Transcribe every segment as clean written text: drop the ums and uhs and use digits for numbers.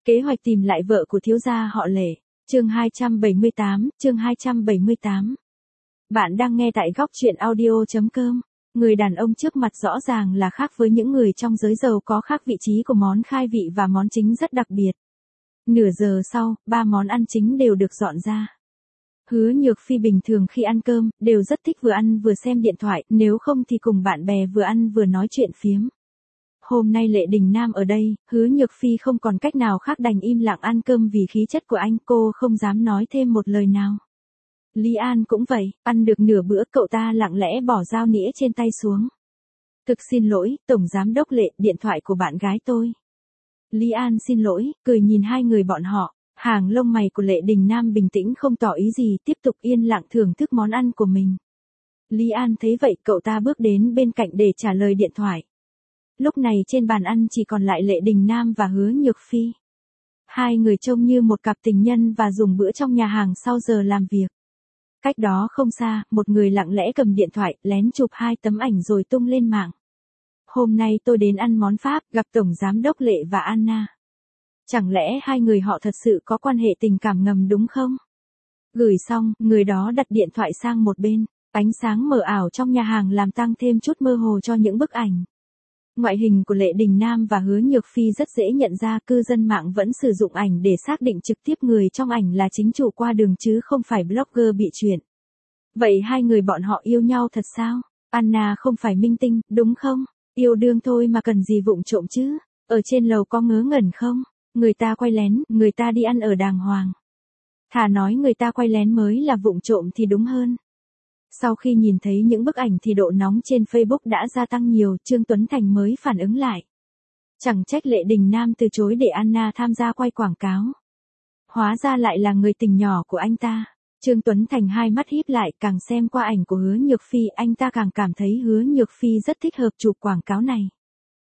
Kế hoạch tìm lại vợ của thiếu gia họ Lệ. Chương 278. Bạn đang nghe tại góc truyện audio.com. Người đàn ông trước mặt rõ ràng là khác với những người trong giới giàu có, khác vị trí của món khai vị và món chính rất đặc biệt. Nửa giờ sau, 3 món ăn chính đều được dọn ra. Hứa Nhược Phi bình thường khi ăn cơm, đều rất thích vừa ăn vừa xem điện thoại, nếu không thì cùng bạn bè vừa ăn vừa nói chuyện phiếm. Hôm nay Lệ Đình Nam ở đây, Hứa Nhược Phi không còn cách nào khác đành im lặng ăn cơm vì khí chất của anh, cô không dám nói thêm một lời nào. Lý An cũng vậy, ăn được nửa bữa cậu ta lặng lẽ bỏ dao nĩa trên tay xuống. Thực xin lỗi, Tổng Giám đốc Lệ, điện thoại của bạn gái tôi. Lý An xin lỗi, cười nhìn hai người bọn họ, hàng lông mày của Lệ Đình Nam bình tĩnh không tỏ ý gì, tiếp tục yên lặng thưởng thức món ăn của mình. Lý An thấy vậy, cậu ta bước đến bên cạnh để trả lời điện thoại. Lúc này trên bàn ăn chỉ còn lại Lệ Đình Nam và Hứa Nhược Phi. Hai người trông như một cặp tình nhân và dùng bữa trong nhà hàng sau giờ làm việc. Cách đó không xa, một người lặng lẽ cầm điện thoại, lén chụp 2 tấm ảnh rồi tung lên mạng. Hôm nay tôi đến ăn món Pháp, gặp Tổng Giám đốc Lệ và Anna. Chẳng lẽ hai người họ thật sự có quan hệ tình cảm ngầm đúng không? Gửi xong, người đó đặt điện thoại sang một bên. Ánh sáng mờ ảo trong nhà hàng làm tăng thêm chút mơ hồ cho những bức ảnh. Ngoại hình của Lệ Đình Nam và Hứa Nhược Phi rất dễ nhận ra, cư dân mạng vẫn sử dụng ảnh để xác định trực tiếp người trong ảnh là chính chủ qua đường chứ không phải blogger bị chuyện. Vậy hai người bọn họ yêu nhau thật sao? Anna không phải minh tinh, đúng không? Yêu đương thôi mà cần gì vụng trộm chứ? Ở trên lầu có ngớ ngẩn không? Người ta quay lén, người ta đi ăn ở đàng hoàng. Thà nói người ta quay lén mới là vụng trộm thì đúng hơn. Sau khi nhìn thấy những bức ảnh thì độ nóng trên Facebook đã gia tăng nhiều, Trương Tuấn Thành mới phản ứng lại. Chẳng trách Lệ Đình Nam từ chối để Anna tham gia quay quảng cáo. Hóa ra lại là người tình nhỏ của anh ta. Trương Tuấn Thành hai mắt híp lại, càng xem qua ảnh của Hứa Nhược Phi, anh ta càng cảm thấy Hứa Nhược Phi rất thích hợp chụp quảng cáo này.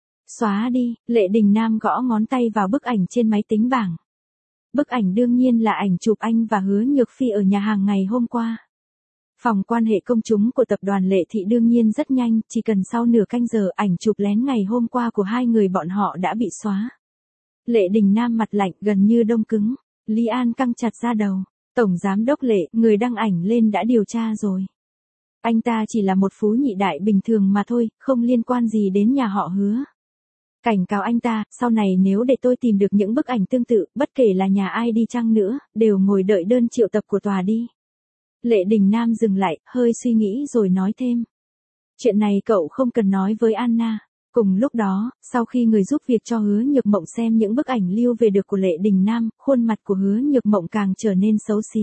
Xóa đi, Lệ Đình Nam gõ ngón tay vào bức ảnh trên máy tính bảng. Bức ảnh đương nhiên là ảnh chụp anh và Hứa Nhược Phi ở nhà hàng ngày hôm qua. Phòng quan hệ công chúng của tập đoàn Lệ Thị đương nhiên rất nhanh, chỉ cần sau nửa canh giờ ảnh chụp lén ngày hôm qua của hai người bọn họ đã bị xóa. Lệ Đình Nam mặt lạnh gần như đông cứng, Lý An căng chặt da đầu. Tổng Giám đốc Lệ, người đăng ảnh lên đã điều tra rồi. Anh ta chỉ là một phú nhị đại bình thường mà thôi, không liên quan gì đến nhà họ Hứa. Cảnh cáo anh ta, sau này nếu để tôi tìm được những bức ảnh tương tự, bất kể là nhà ai đi chăng nữa, đều ngồi đợi đơn triệu tập của tòa đi. Lệ Đình Nam dừng lại, hơi suy nghĩ rồi nói thêm. Chuyện này cậu không cần nói với Anna. Cùng lúc đó, sau khi người giúp việc cho Hứa Nhược Mộng xem những bức ảnh lưu về được của Lệ Đình Nam, khuôn mặt của Hứa Nhược Mộng càng trở nên xấu xí.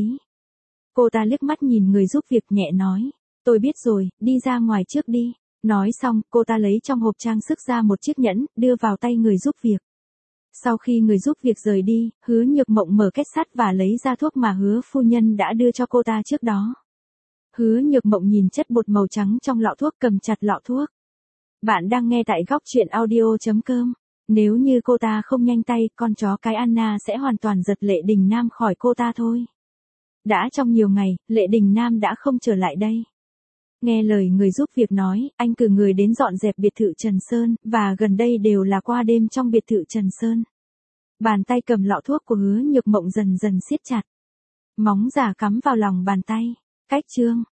Cô ta liếc mắt nhìn người giúp việc nhẹ nói. Tôi biết rồi, đi ra ngoài trước đi. Nói xong, cô ta lấy trong hộp trang sức ra một chiếc nhẫn, đưa vào tay người giúp việc. Sau khi người giúp việc rời đi, Hứa Nhược Mộng mở két sắt và lấy ra thuốc mà Hứa phu nhân đã đưa cho cô ta trước đó. Hứa Nhược Mộng nhìn chất bột màu trắng trong lọ thuốc, cầm chặt lọ thuốc. Bạn đang nghe tại góc truyện audio.com. Nếu như cô ta không nhanh tay, con chó cái Anna sẽ hoàn toàn giật Lệ Đình Nam khỏi cô ta thôi. Đã trong nhiều ngày, Lệ Đình Nam đã không trở lại đây. Nghe lời người giúp việc nói, anh cử người đến dọn dẹp biệt thự Trần Sơn, và gần đây đều là qua đêm trong biệt thự Trần Sơn. Bàn tay cầm lọ thuốc của Hứa Nhược Mộng dần dần siết chặt. Móng giả cắm vào lòng bàn tay. Cách chương.